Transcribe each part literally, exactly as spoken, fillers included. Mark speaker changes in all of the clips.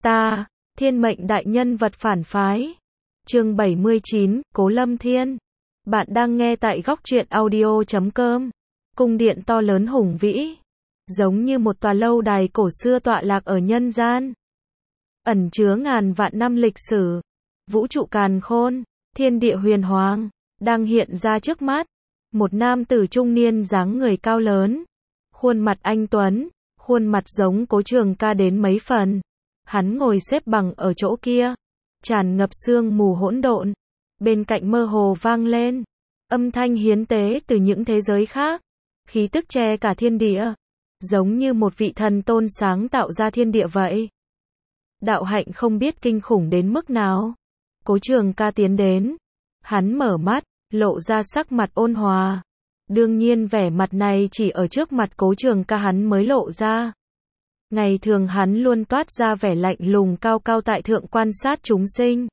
Speaker 1: Ta, thiên mệnh đại nhân vật phản phái. Chương bảy mươi chín, Cố Lâm Thiên. Bạn đang nghe tại góc truyện audio chấm com. Cung điện to lớn hùng vĩ, giống như một tòa lâu đài cổ xưa tọa lạc ở nhân gian. Ẩn chứa ngàn vạn năm lịch sử, vũ trụ càn khôn, thiên địa huyền hoàng, đang hiện ra trước mắt. Một nam tử trung niên dáng người cao lớn, khuôn mặt anh tuấn, khuôn mặt giống Cố Trường Ca đến mấy phần. Hắn ngồi xếp bằng ở chỗ kia, tràn ngập sương mù hỗn độn. Bên cạnh mơ hồ vang lên âm thanh hiến tế từ những thế giới khác, khí tức che cả thiên địa, giống như một vị thần tôn sáng tạo ra thiên địa vậy. Đạo hạnh không biết kinh khủng đến mức nào. Cố Trường Ca tiến đến, hắn mở mắt, lộ ra sắc mặt ôn hòa. Đương nhiên vẻ mặt này chỉ ở trước mặt Cố Trường Ca hắn mới lộ ra. Ngày thường hắn luôn toát ra vẻ lạnh lùng cao cao tại thượng quan sát chúng sinh.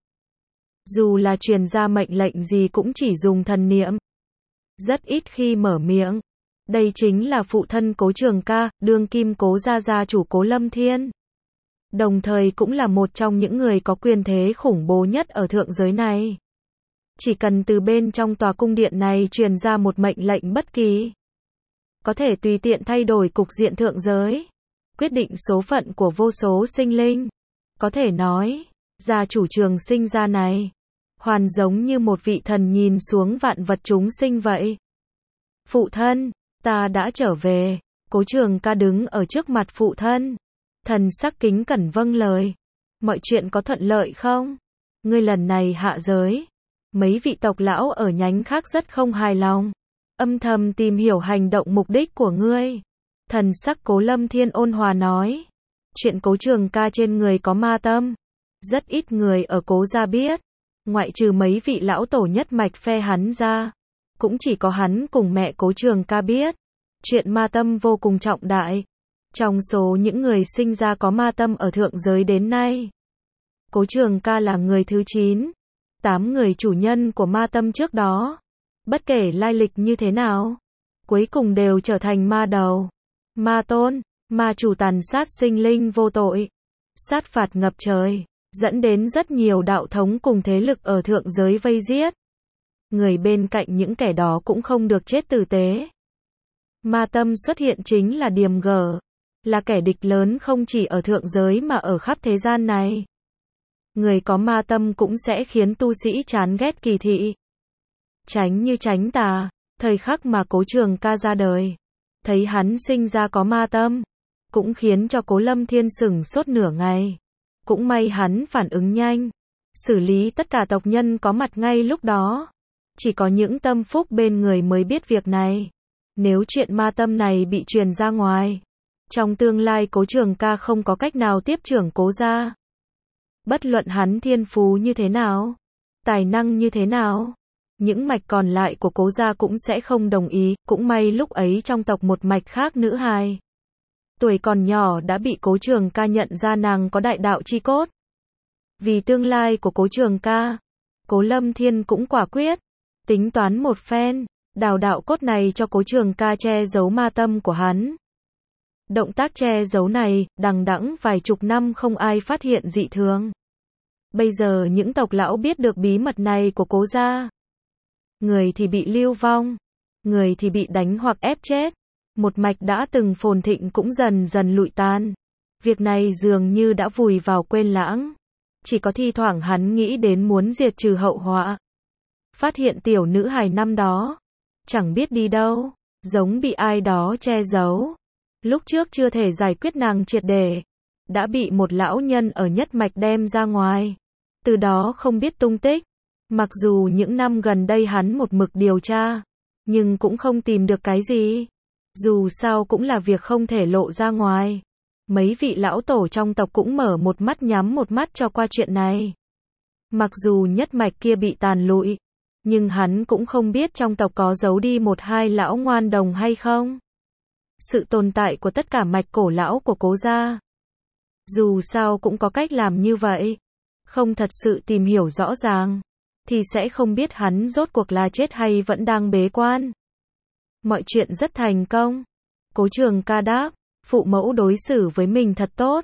Speaker 1: Dù là truyền ra mệnh lệnh gì cũng chỉ dùng thần niệm, rất ít khi mở miệng. Đây chính là phụ thân Cố Trường Ca, đương kim Cố gia gia chủ Cố Lâm Thiên. Đồng thời cũng là một trong những người có quyền thế khủng bố nhất ở thượng giới này. Chỉ cần từ bên trong tòa cung điện này truyền ra một mệnh lệnh bất kỳ, có thể tùy tiện thay đổi cục diện thượng giới, quyết định số phận của vô số sinh linh. Có thể nói, gia chủ Trường Sinh gia này, hoàn giống như một vị thần nhìn xuống vạn vật chúng sinh vậy. Phụ thân, ta đã trở về. Cố Trường Ca đứng ở trước mặt phụ thân, thần sắc kính cẩn vâng lời. Mọi chuyện có thuận lợi không? Ngươi lần này hạ giới, mấy vị tộc lão ở nhánh khác rất không hài lòng, âm thầm tìm hiểu hành động mục đích của ngươi. Thần sắc Cố Lâm Thiên ôn hòa nói, chuyện Cố Trường Ca trên người có ma tâm, rất ít người ở Cố gia biết, ngoại trừ mấy vị lão tổ nhất mạch phe hắn ra, cũng chỉ có hắn cùng mẹ Cố Trường Ca biết. Chuyện ma tâm vô cùng trọng đại. Trong số những người sinh ra có ma tâm ở thượng giới đến nay, Cố Trường Ca là người thứ chín. Tám người chủ nhân của ma tâm trước đó, bất kể lai lịch như thế nào, cuối cùng đều trở thành ma đầu, ma tôn, ma chủ tàn sát sinh linh vô tội, sát phạt ngập trời, dẫn đến rất nhiều đạo thống cùng thế lực ở thượng giới vây giết. Người bên cạnh những kẻ đó cũng không được chết tử tế. Ma tâm xuất hiện chính là điềm gở, là kẻ địch lớn không chỉ ở thượng giới mà ở khắp thế gian này. Người có ma tâm cũng sẽ khiến tu sĩ chán ghét kỳ thị, tránh như tránh tà. Thời khắc mà Cố Trường Ca ra đời, thấy hắn sinh ra có ma tâm, cũng khiến cho Cố Lâm Thiên sửng sốt nửa ngày. Cũng may hắn phản ứng nhanh, xử lý tất cả tộc nhân có mặt ngay lúc đó. Chỉ có những tâm phúc bên người mới biết việc này. Nếu chuyện ma tâm này bị truyền ra ngoài, trong tương lai Cố Trường Ca không có cách nào tiếp trưởng Cố gia. Bất luận hắn thiên phú như thế nào, tài năng như thế nào, những mạch còn lại của Cố gia cũng sẽ không đồng ý. Cũng may lúc ấy trong tộc một mạch khác nữ hài, tuổi còn nhỏ đã bị Cố Trường Ca nhận ra nàng có đại đạo chi cốt. Vì tương lai của Cố Trường Ca, Cố Lâm Thiên cũng quả quyết, tính toán một phen, đào đạo cốt này cho Cố Trường Ca che giấu ma tâm của hắn. Động tác che giấu này, đằng đẵng vài chục năm không ai phát hiện dị thường. Bây giờ những tộc lão biết được bí mật này của Cố gia, người thì bị lưu vong, người thì bị đánh hoặc ép chết. Một mạch đã từng phồn thịnh cũng dần dần lụi tan. Việc này dường như đã vùi vào quên lãng. Chỉ có thi thoảng hắn nghĩ đến muốn diệt trừ hậu họa. Phát hiện tiểu nữ hài năm đó, chẳng biết đi đâu, giống bị ai đó che giấu. Lúc trước chưa thể giải quyết nàng triệt để, đã bị một lão nhân ở nhất mạch đem ra ngoài. Từ đó không biết tung tích. Mặc dù những năm gần đây hắn một mực điều tra, nhưng cũng không tìm được cái gì. Dù sao cũng là việc không thể lộ ra ngoài. Mấy vị lão tổ trong tộc cũng mở một mắt nhắm một mắt cho qua chuyện này. Mặc dù nhất mạch kia bị tàn lụi, nhưng hắn cũng không biết trong tộc có giấu đi một hai lão ngoan đồng hay không. Sự tồn tại của tất cả mạch cổ lão của Cố gia, dù sao cũng có cách làm như vậy. Không thật sự tìm hiểu rõ ràng, thì sẽ không biết hắn rốt cuộc là chết hay vẫn đang bế quan. Mọi chuyện rất thành công. Cố Trường Ca đáp, phụ mẫu đối xử với mình thật tốt.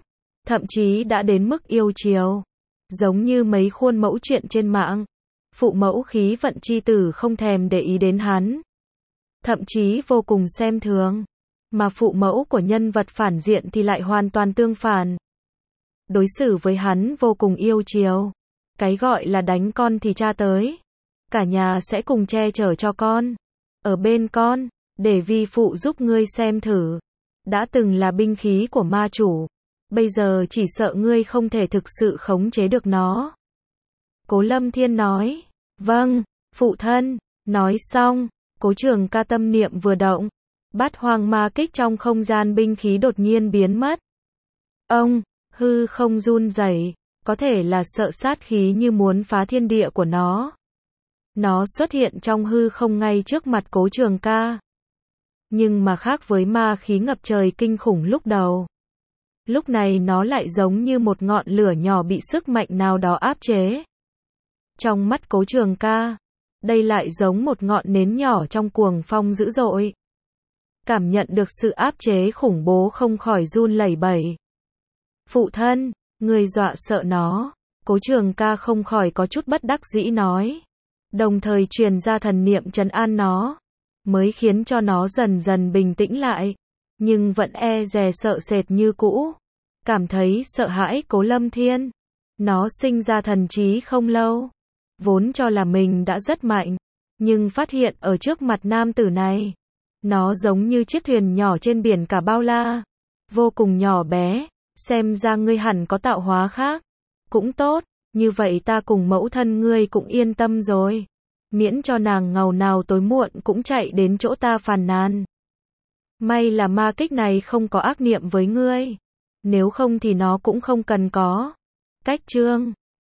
Speaker 1: thậm chí đã đến mức yêu chiều. Giống như mấy khuôn mẫu chuyện trên mạng. Phụ mẫu khí vận chi tử không thèm để ý đến hắn. Thậm chí vô cùng xem thường. Mà phụ mẫu của nhân vật phản diện thì lại hoàn toàn tương phản. Đối xử với hắn vô cùng yêu chiều. Cái gọi là đánh con thì cha tới. Cả nhà sẽ cùng che chở cho con. Ở bên con, để vi phụ giúp ngươi xem thử. Đã từng là binh khí của ma chủ. Bây giờ chỉ sợ ngươi không thể thực sự khống chế được nó. Cố Lâm Thiên nói. Vâng, phụ thân. Nói xong, Cố Trường Ca tâm niệm vừa động. Bát hoang ma kích trong không gian binh khí đột nhiên biến mất. Ông, hư không run rẩy, có thể là sợ sát khí như muốn phá thiên địa của nó. Nó xuất hiện trong hư không ngay trước mặt Cố Trường Ca. Nhưng mà khác với ma khí ngập trời kinh khủng lúc đầu. Lúc này nó lại giống như một ngọn lửa nhỏ bị sức mạnh nào đó áp chế. Trong mắt Cố Trường Ca, đây lại giống một ngọn nến nhỏ trong cuồng phong dữ dội. Cảm nhận được sự áp chế khủng bố không khỏi run lẩy bẩy. Phụ thân, người dọa sợ nó. Cố Trường Ca không khỏi có chút bất đắc dĩ nói. Đồng thời truyền ra thần niệm trấn an nó. Mới khiến cho nó dần dần bình tĩnh lại. Nhưng vẫn e dè sợ sệt như cũ. Cảm thấy sợ hãi Cố Lâm Thiên. Nó sinh ra thần trí không lâu. Vốn cho là mình đã rất mạnh. Nhưng phát hiện ở trước mặt nam tử này. Nó giống như chiếc thuyền nhỏ trên biển cả bao la. Vô cùng nhỏ bé. Xem ra ngươi hẳn có tạo hóa khác. Cũng tốt, như vậy ta cùng mẫu thân ngươi cũng yên tâm rồi. Miễn cho nàng ngầu nào tối muộn cũng chạy đến chỗ ta phàn nàn. May là ma kích này không có ác niệm với ngươi. Nếu không thì nó cũng không cần có. Cách chương